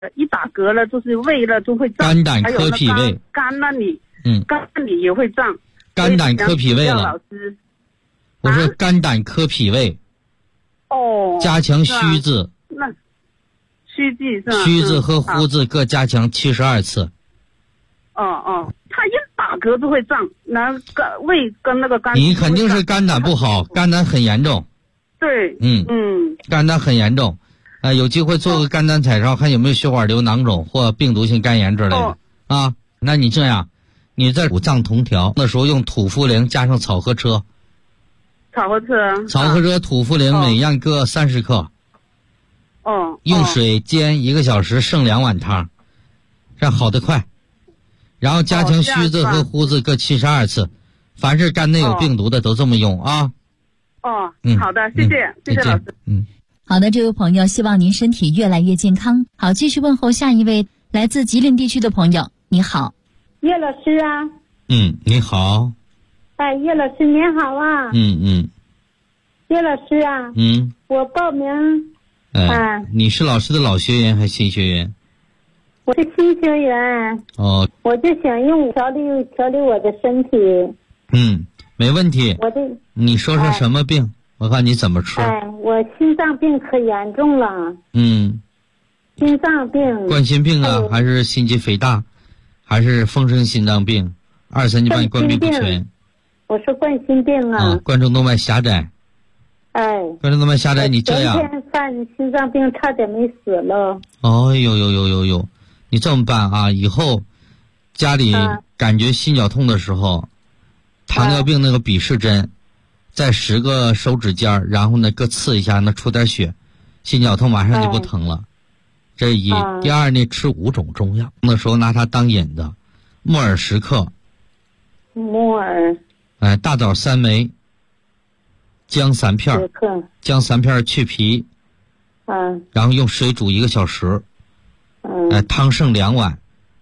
一打嗝了就是胃了就会胀， 肝胆科脾胃， 肝那里，肝那里也会胀。 肝胆科脾胃了。 老师， 我说肝胆科脾胃。 哦。 加强虚字。 那虚字是吧？ 虚字和呼字各加强72次。 他一打嗝就会胀，那胃跟那个肝。 你肯定是肝胆不好，肝胆很严重。 对。 肝胆很严重。有机会做个肝胆彩超，看有没有血管瘤囊肿或病毒性肝炎之类的。那你这样，你在五脏同调的时候用土茯苓加上草禾车。 草禾车、 土茯苓每样各30克。用水煎1个小时，剩2碗汤，这样好得快。然后加强虚字和呼字各72次，凡是肝内有病毒的都这么用啊。 好的，谢谢老师。 好的，这位朋友，希望您身体越来越健康。好，继续问候下一位来自吉林地区的朋友。你好， 叶老师啊。 你好。 哎，叶老师您好啊。叶老师啊。我报名。 你是老师的老学员还是新学员？ 我是新学员。我就想用调理我的身体。 没问题。你说是什么病？我看你怎么吃。 我心脏病可严重了。心脏病。 冠心病啊，还是心肌肥大，还是风湿心脏病，2、3级半关闭不全？ 我是冠心病啊。 冠状动脉狭窄。冠状动脉狭窄，你这样。 前天犯心脏病，差点没死了。 呦，你这么办啊？以后家里感觉心绞痛的时候，糖尿病那个鄙视针，在10个手指尖，然后呢各刺一下，那出点血，心绞痛马上就不疼了。这是一。第二呢，吃5种中药，那时候拿它当引子，木耳10克。 木耳。 大枣3枚。姜3片，姜3片去皮。然后用水煮1个小时。汤剩2碗。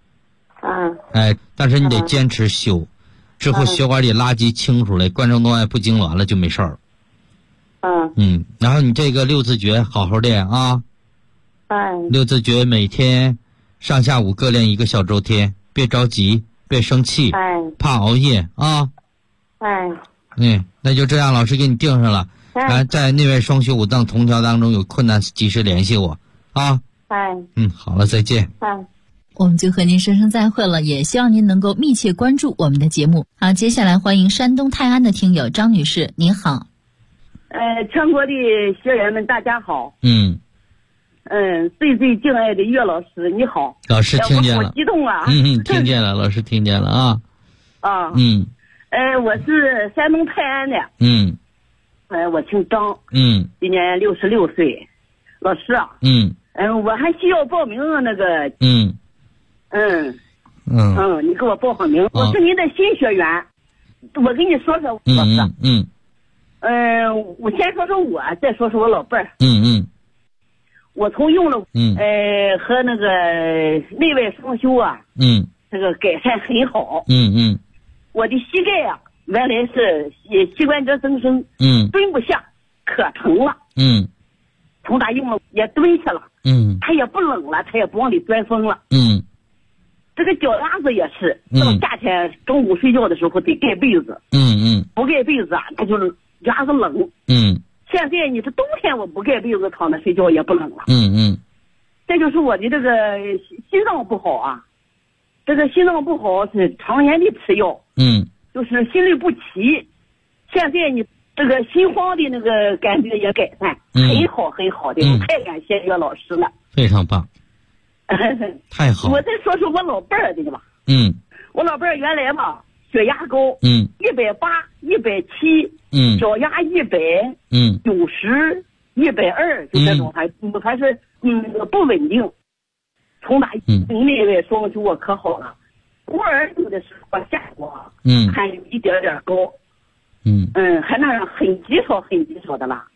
但是你得坚持修，之后血管里垃圾清出来，冠状动脉不痉挛了就没事儿。然后你这个6字诀好好练啊。6字诀每天上下午各练1个小周天，别着急，别生气，怕熬夜啊。那就这样，老师给你定上了。在内外双修5脏同调当中有困难及时联系我啊。好了，再见。 我们就和您说声再会了，也希望您能够密切关注我们的节目。好，接下来欢迎山东泰安的听友张女士，您好。 全国的学员们大家好。最敬爱的岳老师你好。 老师听见了。 我好激动啊。 听见了，老师听见了啊。 我是山东泰安的。我姓张。今年66岁。老师啊。我还需要报名那个。你给我报上名。我是您的新学员。我跟你说说，老师。我先说说我，再说说我老伴儿。我从用了和那个内外双修啊。这个改善很好。我的膝盖啊，原来是膝关节增生。蹲不下，可疼了。从打用了也蹲下了。它也不冷了，它也不往里钻风了。这个脚丫子也是，到夏天中午睡觉的时候得盖被子。不盖被子啊，它就是牙子冷。现在你这冬天我不盖被子躺着睡觉也不冷了。这就是我的这个心脏不好啊。这个心脏不好是常年的吃药。就是心律不齐。现在你这个心慌的那个感觉也改善，很好很好的。我太感谢岳老师了。 非常棒。太好。 我再说说我老伴儿的吧。我老伴儿原来吧血压高。180、170。脚压100。90、120，就这种还是不稳定。从打内外双修我可好了。偶尔有的时候下过。还有一点点高。还那样很极少的了。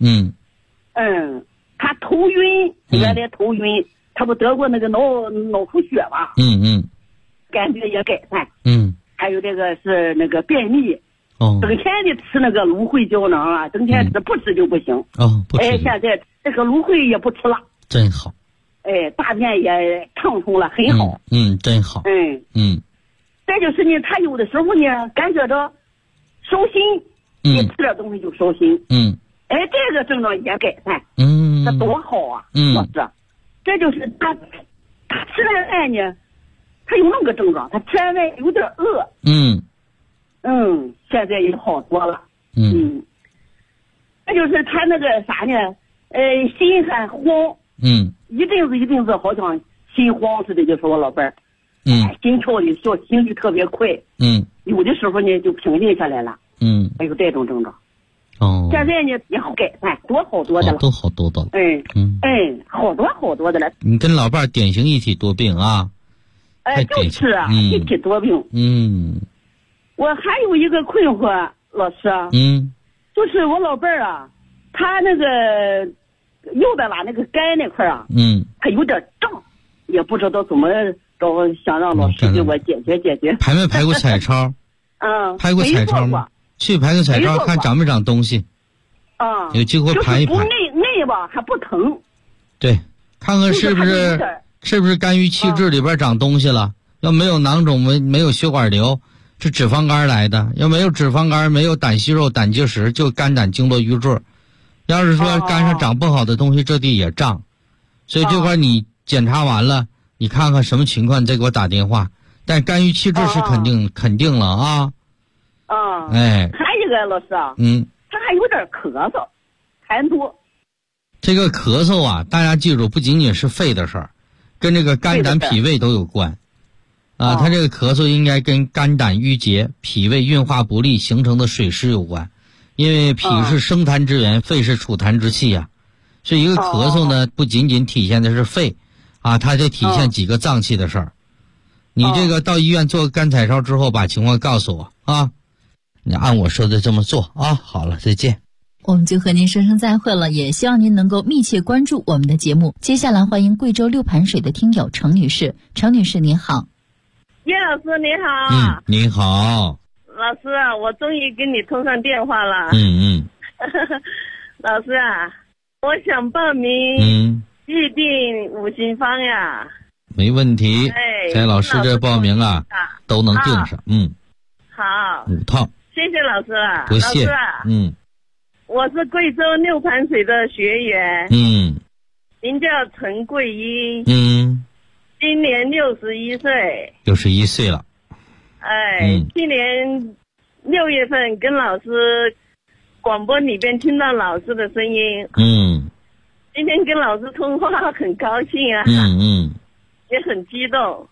他头晕，原来头晕，他不得过那个脑出血吧？感觉也改善。还有这个是那个便秘。整天的吃那个芦荟胶囊啊，整天吃不吃就不行。不吃。现在这个芦荟也不吃了。 真好。 大便也畅通了，很好。 真好。 再就是呢，他有的时候呢，感觉着烧心，你吃点东西就烧心。这个症状也改善。那多好啊！老师，这就是他吃完饭呢，他有那个症状，他吃完饭有点饿。现在也好多了。这就是他那个啥呢？心还慌。一阵子好像心慌似的，就说我老伴儿。心跳的心率特别快。有的时候呢就平静下来了。还有这种症状。现在呢也好改善，好多的了。 好多的了。 好多的了。 你跟老伴儿典型一体多病啊。 就是啊，一体多病。我还有一个困惑，老师。就是我老伴儿啊，他那个右边吧那个肝那块啊，他有点胀，也不知道怎么着，想让老师给我解决。 排没排过彩超？排过彩超吗？去排个彩超，看长没长东西。有机会排一排。 就是内吧还不疼。 对，看看是不是肝郁气滞里边长东西了？要没有囊肿，没有血管瘤，是脂肪肝来的。要没有脂肪肝，没有胆息肉、胆结石，就肝胆经络瘀滞。要是说肝上长不好的东西，这地也胀。所以这块你检查完了，你看看什么情况，你再给我打电话。但肝郁气滞是肯定了啊。 还有一个老师啊，他还有点咳嗽，痰多。 这个咳嗽啊，大家记住，不仅仅是肺的事儿，跟这个肝胆脾胃都有关。他这个咳嗽应该跟肝胆郁结、脾胃运化不利形成的水湿有关。因为脾是生痰之源，肺是储痰之器啊。所以一个咳嗽呢，不仅仅体现的是肺，它得体现几个脏器的事儿。你这个到医院做肝彩超之后，把情况告诉我啊。你按我说的这么做啊。好了，再见。 我们就和您说声再会了，也希望您能够密切关注我们的节目。接下来欢迎贵州六盘水的听友程女士。程女士您好。 叶老师你好。 你好。 老师啊，我终于跟你通上电话了。老师啊，我想报名预定五行方呀。 没问题。在老师这报名啊，都能定上。 好。 5套。 谢谢老师了。 不谢。 老师啊，我是贵州六盘水的学员。名叫陈桂英。今年61岁。 61岁了。 去年6月份跟老师广播里边听到老师的声音。今天跟老师通话很高兴啊。也很激动。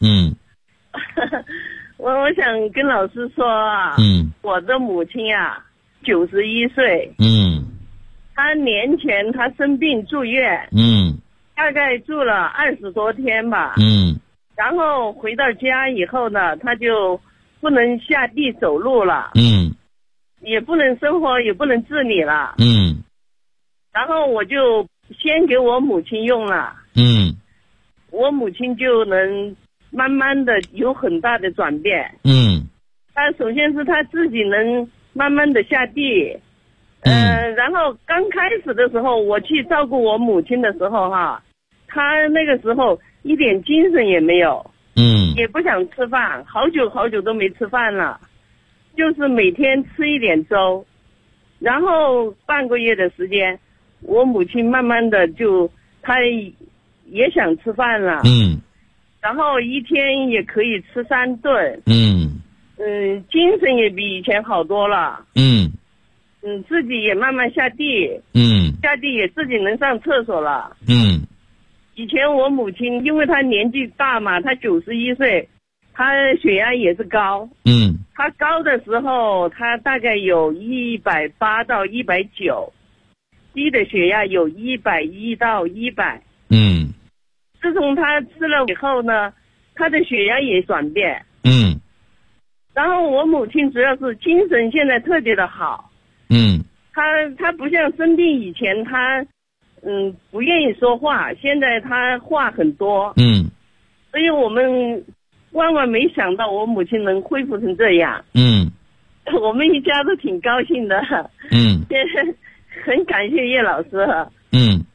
我想跟老师说啊，我的母亲啊91岁。她年前她生病住院。大概住了20多天吧。然后回到家以后呢，她就不能下地走路了。也不能生活，也不能自理了。然后我就先给我母亲用了。我母亲就能慢慢的有很大的转变。她首先是她自己能慢慢的下地。然后刚开始的时候我去照顾我母亲的时候她那个时候一点精神也没有。也不想吃饭，好久都没吃饭了，就是每天吃一点粥。然后半个月的时间，我母亲慢慢的她也想吃饭了。然后一天也可以吃3顿。精神也比以前好多了。自己也慢慢下地。下地也自己能上厕所了。以前我母亲因为她年纪大嘛，她91岁，她血压也是高。她高的时候她大概有180到190，低的血压有110到100。自从她吃了以后呢，她的血压也转变。然后我母亲主要是精神现在特别的好。她不像生病以前她不愿意说话，现在他话很多。所以我们万万没想到我母亲能恢复成这样。我们一家都挺高兴的。很感谢叶老师。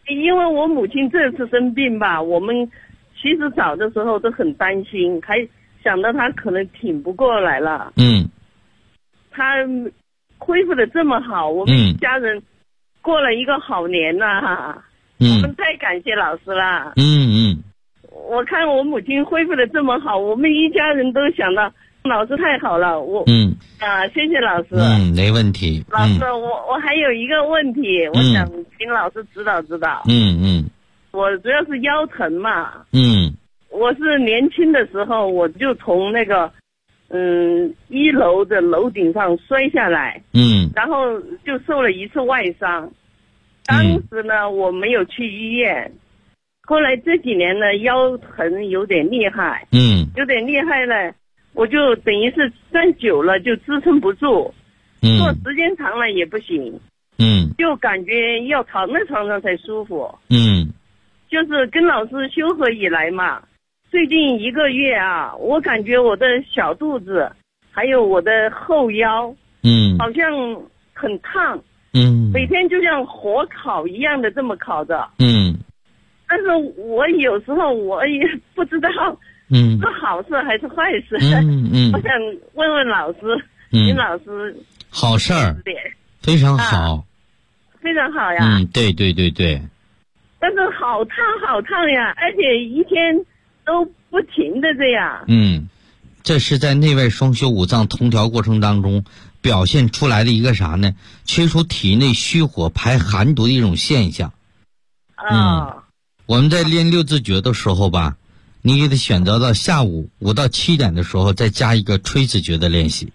因为我母亲这次生病吧，我们其实早的时候都很担心，还想到她可能挺不过来了。她恢复的这么好，我们一家人过了一个好年呐。我们太感谢老师了。我看我母亲恢复的这么好，我们一家人都想到老师太好了。谢谢老师。 没问题。 老师，我还有一个问题，我想请老师指导指导。我主要是腰疼嘛。我是年轻的时候我就从那个1楼的楼顶上摔下来。然后就受了一次外伤。当时呢我没有去医院，后来这几年呢腰疼有点厉害。有点厉害了，我就等于是站久了就支撑不住，坐时间长了也不行。就感觉要躺在床上才舒服。就是跟老师修合以来嘛，最近1个月啊，我感觉我的小肚子还有我的后腰好像很烫。每天就像火烤一样的这么烤着。但是我有时候我也不知道是好事还是坏事。我想问问老师，请老师。 好事儿，非常好。 非常好呀。 对对对对。 但是好烫好烫呀，而且一天都不停的这样。 这是在内外双修5脏同调过程当中表现出来的一个啥呢？驱除体内虚火排寒毒的一种现象。我们在练6字诀的时候吧，你给他选择到下午5到7点的时候再加一个吹字诀的练习。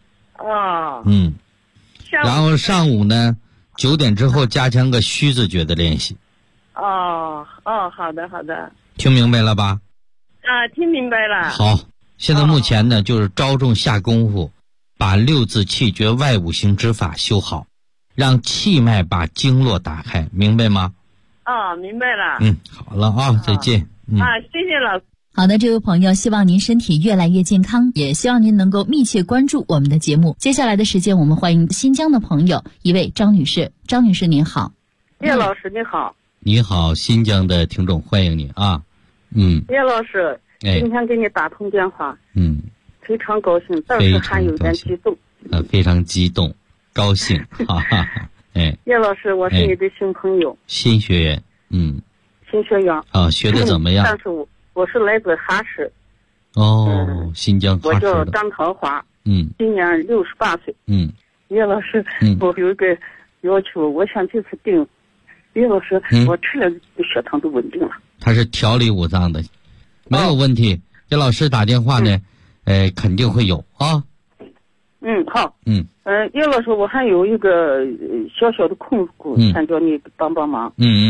然后上午呢9点之后加强个虚字诀的练习。 好的好的。 听明白了吧？ 听明白了。 好，现在目前呢就是着重下功夫，把6字气诀外5行之法修好，让气脉把经络打开，明白吗？ 明白了。 好了啊，再见。 谢谢老师。 好的，这位朋友，希望您身体越来越健康，也希望您能够密切关注我们的节目。接下来的时间，我们欢迎新疆的朋友，一位张女士。张女士您好。 叶老师你好。 你好，新疆的听众，欢迎你啊。 叶老师，今天给你打通电话，非常高兴，但是还有点激动。 非常激动，高兴，哈哈。 叶老师，我是你的新朋友， 新学员， 新学员学的怎么样？ 但是我是来自哈市， 新疆哈市的。 我叫张桃花，今年68岁。叶老师，我有一个要求，我想这次病，叶老师，我吃了血糖都稳定了。 他是调理5脏的，没有问题。叶老师打电话呢，肯定会有啊。 好。叶老师，我还有一个小小的困苦，想叫你帮帮忙。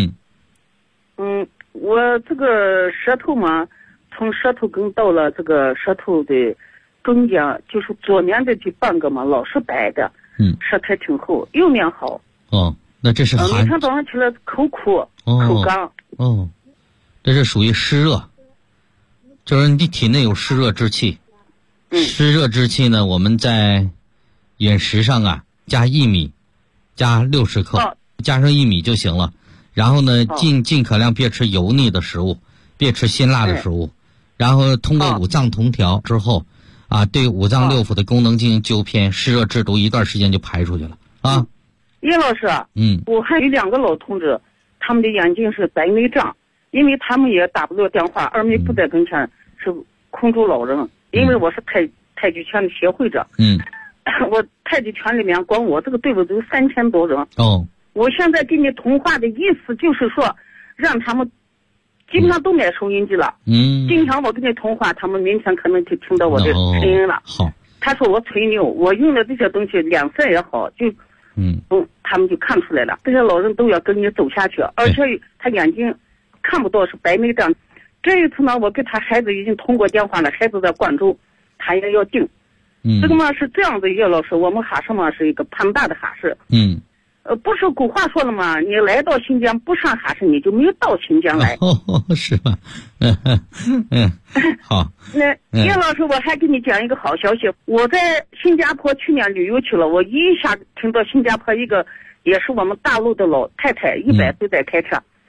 我这个舌头嘛，从舌头根到了这个舌头的中间，就是左面的这半个嘛，老是白的。舌苔挺厚，右面好。 那这是每天早上起来口苦，口干。 这是属于湿热，就是你体内有湿热之气。湿热之气呢，我们在饮食上啊，加薏米，加60克，加上薏米就行了。然后呢，尽可量别吃油腻的食物，别吃辛辣的食物。然后通过5脏同调之后，对5脏6腑的功能进行纠偏，湿热制毒，一段时间就排出去了啊。 叶老师，我还有2个老同志，他们的眼睛是白内障，因为他们也打不了电话，二妹不在跟前，是空中老人。因为我是太极拳的协会者，我太极拳里面光我这个队伍都有3000多人。我现在给你通话的意思就是说，让他们基本上都买收音机了。今天我跟你通话，他们明天可能就听到我的声音了。 好， 他说我吹牛，我用的这些东西脸色也好，就他们就看出来了。这些老人都要跟你走下去，而且他眼睛看不到，是白内障。这一次呢，我给他孩子已经通过电话了，孩子在广州，他也要定。这个嘛是这样的，叶老师，我们哈市嘛是一个庞大的哈市。不是古话说了吗？你来到新疆不上哈市，你就没有到新疆来。 是吧？好。 那叶老师，我还给你讲一个好消息，我在新加坡去年旅游去了，我一下听到新加坡一个也是我们大陆的老太太，100岁在开车，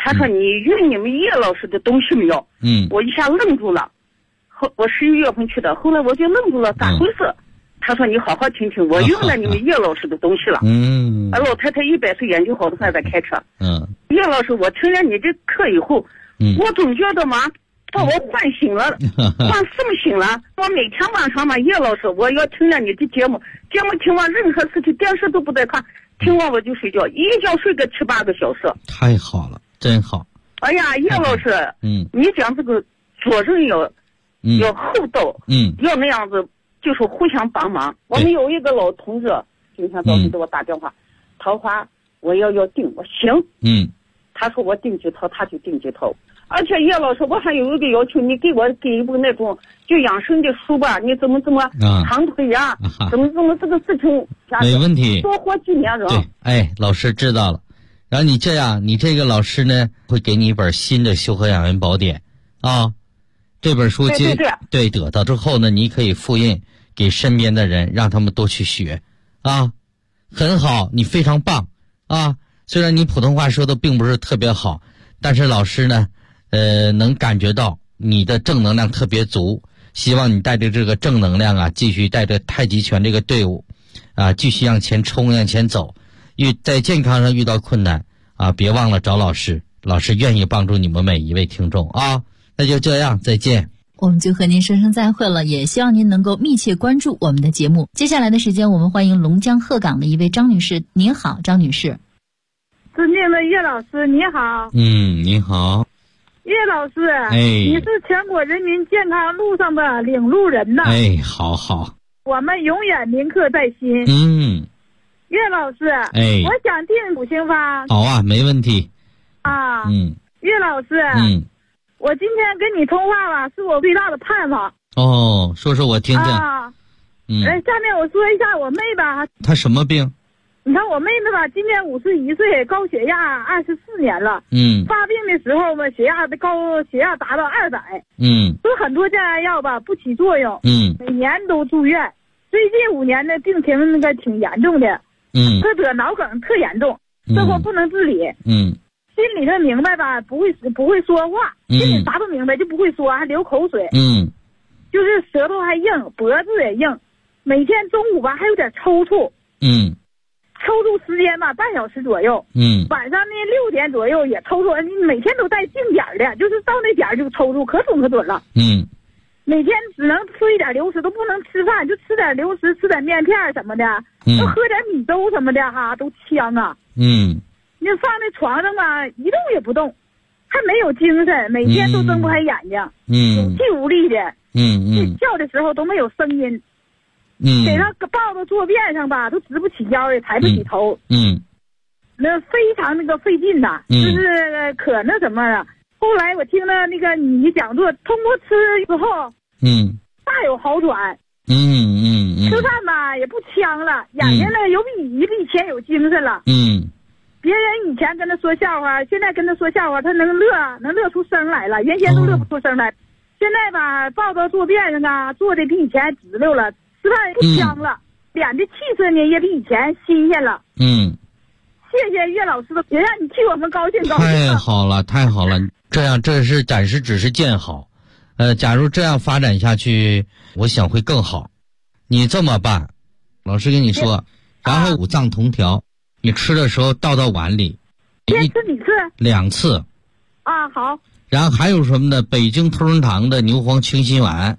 他说你用你们叶老师的东西没有？我一下愣住了。我11月份去的，后来我就愣住了，咋回事？他说你好好听听，我用了你们叶老师的东西了。老太太100岁眼睛好的还在开车。叶老师，我听了你这课以后，我总觉得嘛，把我唤醒了，唤送醒了。我每天晚上嘛，叶老师，我要听了你的节目听完任何事情，电视都不带看，听完我就睡觉，一觉睡个7、8个小时。 太好了，真好。 哎呀，叶老师，你讲这个做人要厚道，要那样子，就是互相帮忙。我们有一个老同志，今天早上给我打电话，桃花我要订，我行，他说我订几套，他就订几套。而且叶老师，我还有一个要求，你给一部那种就养生的书吧，你怎么长腿呀，怎么这个事情， 没问题， 多活几年人。 对，哎，老师知道了。然后你这样，你这个老师呢会给你一本新的修和养元宝典啊。这本书对得到之后呢，你可以复印给身边的人，让他们多去学啊，很好，你非常棒啊。虽然你普通话说的并不是特别好，但是老师呢能感觉到你的正能量特别足，希望你带着这个正能量啊，继续带着太极拳这个队伍啊，继续向前冲，向前走。在健康上遇到困难啊，别忘了找老师，老师愿意帮助你们每一位听众啊。那就这样，再见。 我们就和您说声再会了，也希望您能够密切关注我们的节目。接下来的时间，我们欢迎龙江鹤岗的一位张女士。您好，张女士。 尊敬的叶老师，你好。 您好。 叶老师，你是全国人民健康路上的领路人呐。 好。 我们永远铭刻在心。叶老师，我想订5星方。 好啊，没问题。 叶老师，我今天跟你通话吧，是我最大的盼望。 说说我听听。 下面我说一下我妹吧。 她什么病？ 你看我妹妹吧，今年51岁，高血压24年了。发病的时候嘛，高血压达到200。说很多降压药吧不起作用。每年都住院。最近5年的病情挺严重的。她得脑梗特严重，这货不能自理。心里头明白吧，不会说话，心里啥都明白，就不会说，还流口水。就是舌头还硬，脖子也硬，每天中午吧还有点抽搐。抽搐时间吧半小时左右。晚上呢6点左右也抽搐，你每天都带定点的，就是到那点就抽搐，可准了。每天只能吃一点流食，都不能吃饭，就吃点流食，吃点面片什么的，都喝点米粥什么的哈，都呛啊。你放在床上吧，一动也不动，还没有精神，每天都睁不开眼睛，有气无力的，睡觉的时候都没有声音，给他抱到坐便上吧，都直不起腰也抬不起头，那非常费劲呐，就是可那什么了。后来我听了你讲座，通过吃之后，大有好转，吃饭吧也不呛了，眼睛有比以前有精神了，别人以前跟他说笑话，现在跟他说笑话，他能乐出声来了，原先都乐不出声来，现在吧抱到坐便上啊，坐的比以前直溜了，吃饭也不香了，脸的气色呢也比以前新鲜了。谢谢岳老师的，也让你替我们高兴高兴。 太好了，这是暂时只是见好，假如这样发展下去，我想会更好。你这么办，老师跟你说，然后5脏同调。你吃的时候倒到碗里， 先吃几次 ？2次。 好。 然后还有什么呢？北京同仁堂的牛黄清心丸。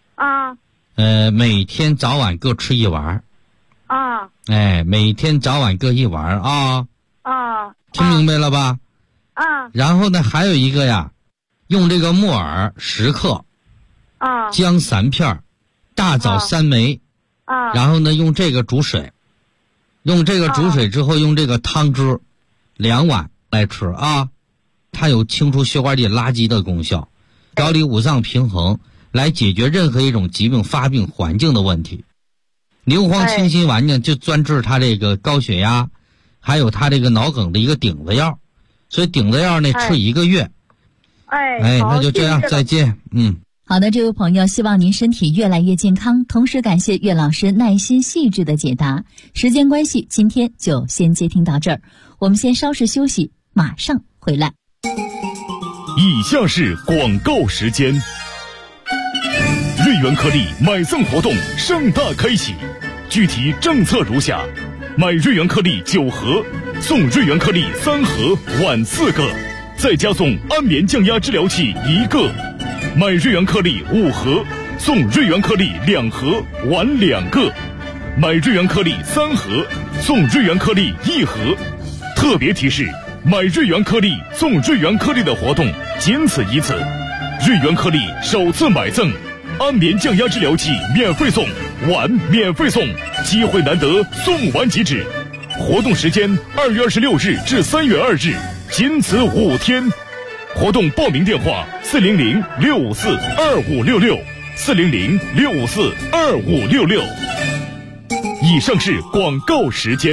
每天早晚各吃1丸。每天早晚各1丸啊。听明白了吧？然后呢，还有一个呀，用这个木耳10克。姜3片，大枣3枚。然后呢，用这个煮水。用这个煮水之后，用这个汤汁2碗来吃啊，它有清除血管里垃圾的功效，调理5脏平衡，来解决任何一种疾病发病环境的问题。牛黄清心丸呢，就专治它这个高血压，还有它这个脑梗的一个顶子药，所以顶子药呢吃1个月。那就这样，再见。 好的，这位朋友，希望您身体越来越健康，同时感谢岳老师耐心细致的解答。时间关系，今天就先接听到这儿，我们先稍事休息，马上回来。 以下是广告时间。瑞元颗粒买赠活动盛大开启，具体政策如下：买瑞元颗粒9盒，送瑞元颗粒3盒，晚4个，再加送安眠降压治疗器1个；买瑞元颗粒5盒，送瑞元颗粒2盒，晚2个；买瑞元颗粒3盒，送瑞元颗粒1盒。特别提示：买瑞元颗粒送瑞元颗粒的活动仅此一次，瑞元颗粒首次买赠，安眠降压治疗器免费送，碗免费送，机会难得，送完即止。活动时间2月26日至3月2日，仅此5天。活动报名电话400-654-2566，400-654-2566。以上是广告时间。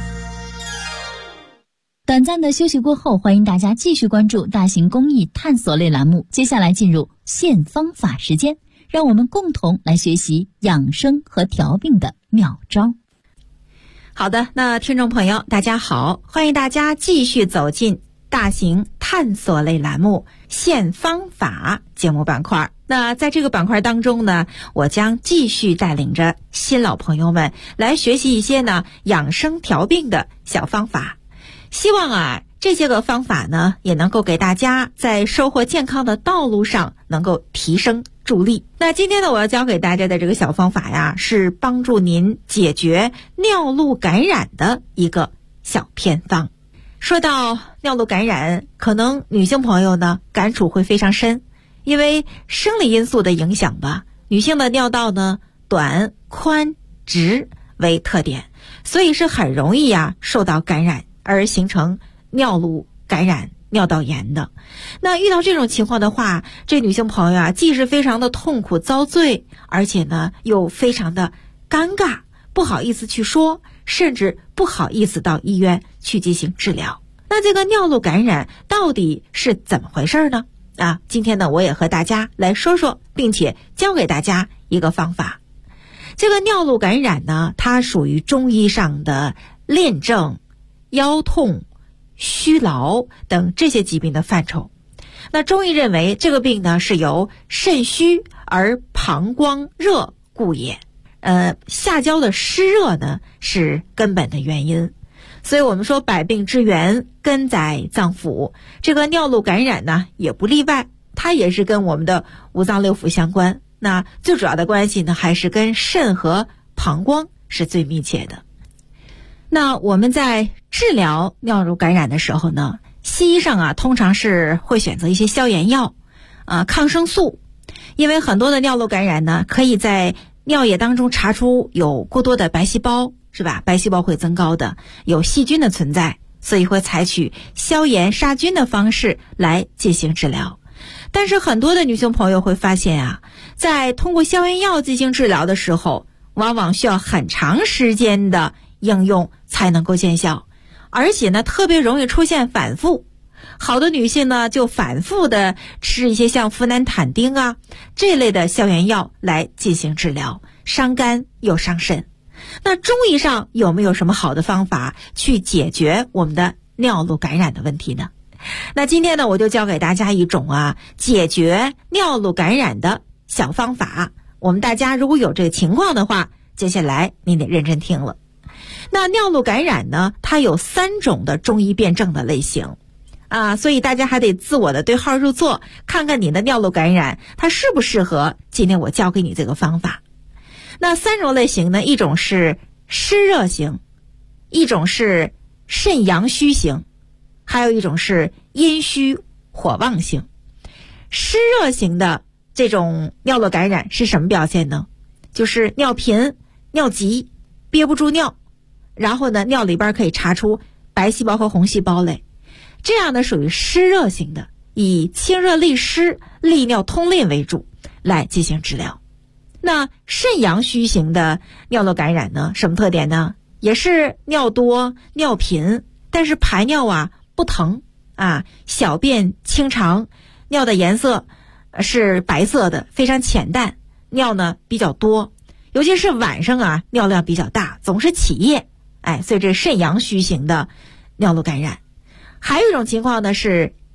短暂的休息过后，欢迎大家继续关注大型公益探索类栏目。接下来进入现方法时间，让我们共同来学习养生和调病的妙招。 好的，那听众朋友大家好，欢迎大家继续走进大型探索类栏目现方法节目板块。那在这个板块当中呢，我将继续带领着新老朋友们来学习一些呢养生调病的小方法，希望这些个方法呢也能够给大家在收获健康的道路上能够提升助力。那今天呢，我要教给大家的这个小方法呀，是帮助您解决尿路感染的一个小偏方。说到尿路感染，可能女性朋友呢感触会非常深，因为生理因素的影响吧，女性的尿道呢短、宽、直为特点，所以是很容易受到感染而形成尿路感染、尿道炎的。那遇到这种情况的话，这女性朋友既是非常的痛苦遭罪，而且呢又非常的尴尬，不好意思去说，甚至不好意思到医院去进行治疗。那这个尿路感染到底是怎么回事呢？今天呢，我也和大家来说说，并且教给大家一个方法。这个尿路感染呢，它属于中医上的恋症、腰痛、虚劳等这些疾病的范畴。那中医认为这个病呢是由肾虚而膀胱热故也，下焦的湿热呢是根本的原因。所以我们说百病之源根在脏腑，这个尿路感染呢也不例外，它也是跟我们的五脏六腑相关。那最主要的关系呢还是跟肾和膀胱是最密切的。那我们在治疗尿路感染的时候呢，西医上通常是会选择一些消炎药，抗生素，因为很多的尿路感染呢，可以在尿液当中查出有过多的白细胞，是吧？白细胞会增高的，有细菌的存在，所以会采取消炎杀菌的方式来进行治疗。但是很多的女性朋友会发现在通过消炎药进行治疗的时候，往往需要很长时间的应用才能够见效，而且呢特别容易出现反复。好多女性呢就反复的吃一些像呋喃坦丁这类的消炎药来进行治疗，伤肝又伤肾。那中医上有没有什么好的方法去解决我们的尿路感染的问题呢？那今天呢，我就教给大家一种解决尿路感染的小方法。我们大家如果有这个情况的话，接下来您得认真听了。那尿路感染呢，它有3种的中医辨证的类型所以大家还得自我的对号入座，看看你的尿路感染它适不适合今天我教给你这个方法。那3种类型呢，一种是湿热型，一种是肾阳虚型，还有一种是阴虚火旺型。湿热型的这种尿路感染是什么表现呢？就是尿频、尿急、憋不住尿，然后呢尿里边可以查出白细胞和红细胞类，这样呢属于湿热型的，以清热利湿、利尿通淋为主来进行治疗。那肾阳虚型的尿路感染呢，什么特点呢？也是尿多、尿频，但是排尿不疼小便清长，尿的颜色是白色的，非常浅淡，尿呢比较多，尤其是晚上尿量比较大，总是起夜，所以这肾阳虚型的尿路感染。还有一种情况呢是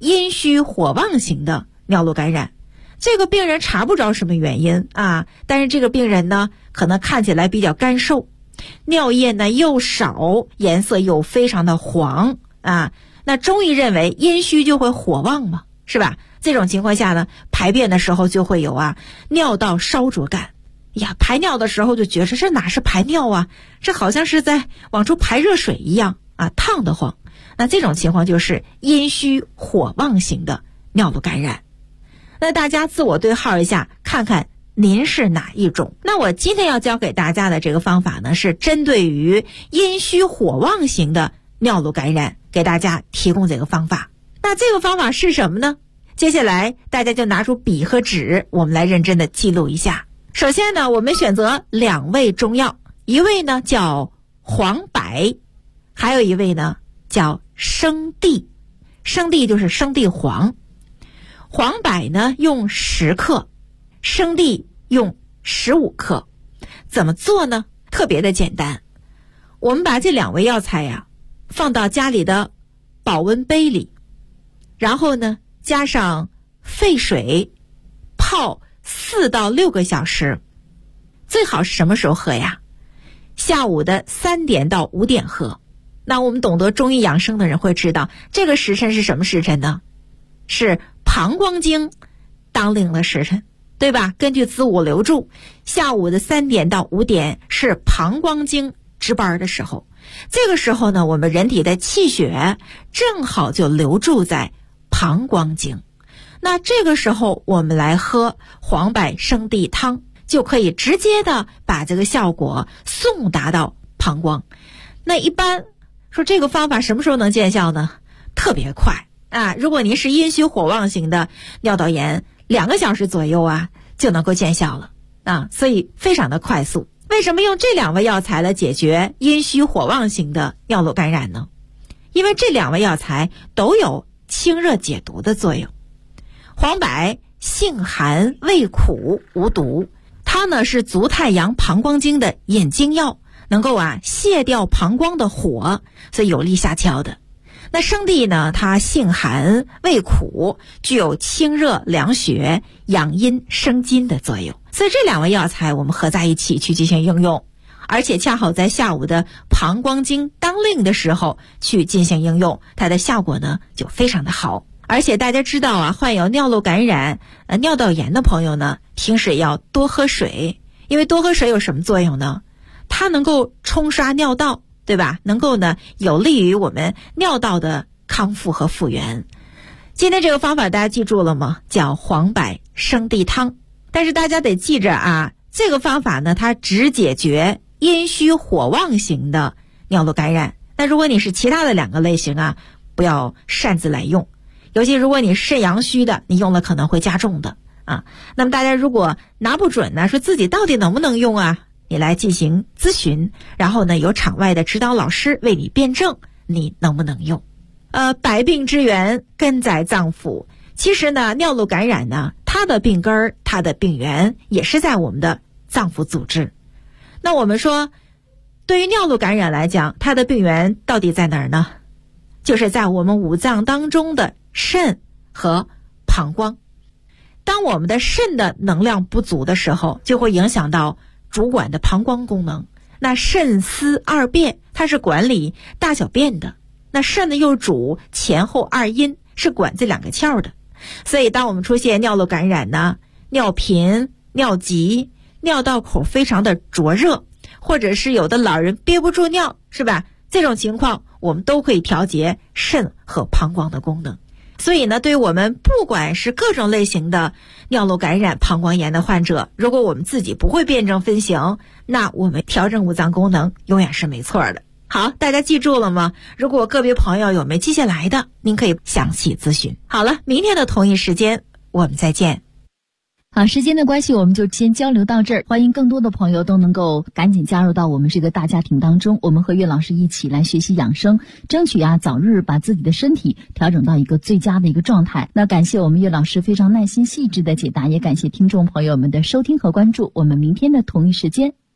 阴虚火旺型的尿路感染。这个病人查不着什么原因啊，但是这个病人呢，可能看起来比较干瘦，尿液呢又少，颜色又非常的黄啊。那中医认为阴虚就会火旺嘛，是吧？这种情况下呢，排便的时候就会有尿道烧灼感。呀，排尿的时候就觉得这哪是排尿啊，这好像是在往出排热水一样啊，烫得慌。那这种情况就是阴虚火旺型的尿路感染。那大家自我对号一下，看看您是哪一种。那我今天要教给大家的这个方法呢，是针对于阴虚火旺型的尿路感染，给大家提供这个方法。那这个方法是什么呢？接下来大家就拿出笔和纸，我们来认真的记录一下。首先呢，我们选择2味中药，一味呢叫黄柏，还有一味呢叫生地。生地就是生地黄，黄柏呢用10克，生地用15克。怎么做呢？特别的简单，我们把这2味药材放到家里的保温杯里，然后呢加上沸水泡4到6个小时。最好是什么时候喝呀？下午的3点到5点喝。那我们懂得中医养生的人会知道，这个时辰是什么时辰呢？是膀胱经当令的时辰，对吧？根据子午流注，下午的3点到5点是膀胱经值班的时候。这个时候呢，我们人体的气血正好就流注在膀胱经。那这个时候我们来喝黄柏生地汤，就可以直接的把这个效果送达到膀胱。那一般说这个方法什么时候能见效呢？特别快啊！如果您是阴虚火旺型的尿道炎，2个小时左右就能够见效了啊，所以非常的快速。为什么用这2味药材来解决阴虚火旺型的尿路感染呢？因为这2味药材都有清热解毒的作用。黄柏性寒味苦无毒，它呢是足太阳膀胱经的引经药，能够泻掉膀胱的火，所以有利下焦的。那生地呢，它性寒味苦，具有清热凉血、养阴生津的作用。所以这2味药材我们合在一起去进行应用，而且恰好在下午的膀胱经当令的时候去进行应用，它的效果呢就非常的好。而且大家知道患有尿路感染、尿道炎的朋友呢，平时要多喝水，因为多喝水有什么作用呢？它能够冲刷尿道，对吧？能够呢有利于我们尿道的康复和复原。今天这个方法大家记住了吗？叫黄柏生地汤。但是大家得记着这个方法呢，它只解决阴虚火旺型的尿路感染。那如果你是其他的2个类型不要擅自来用。尤其如果你肾阳虚的，你用了可能会加重的那么大家如果拿不准呢，说自己到底能不能用你来进行咨询，然后呢有场外的指导老师为你辩证你能不能用。百病之源根在脏腑，其实呢尿路感染呢，它的病根儿、它的病源也是在我们的脏腑组织。那我们说对于尿路感染来讲，它的病源到底在哪儿呢？就是在我们5脏当中的肾和膀胱。当我们的肾的能量不足的时候，就会影响到主管的膀胱功能。那肾司二便，它是管理大小便的。那肾呢又主前后2阴，是管这2个窍的。所以当我们出现尿路感染呢，尿频、尿急、尿道口非常的灼热，或者是有的老人憋不住尿，是吧？这种情况我们都可以调节肾和膀胱的功能。所以呢，对于我们不管是各种类型的尿路感染、膀胱炎的患者，如果我们自己不会辩证分型，那我们调整5脏功能永远是没错的。好，大家记住了吗？如果个别朋友有没记下来的，您可以详细咨询。好了，明天的同一时间我们再见。 好，时间的关系我们就先交流到这儿，欢迎更多的朋友都能够赶紧加入到我们这个大家庭当中，我们和岳老师一起来学习养生，争取早日把自己的身体调整到一个最佳的一个状态。那感谢我们岳老师非常耐心细致的解答，也感谢听众朋友们的收听和关注，我们明天的同一时间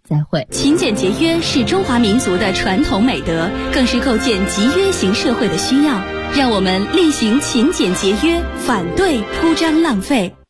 再会。 勤俭节约是中华民族的传统美德，更是构建集约型社会的需要。让我们厉行勤俭节约，反对铺张浪费。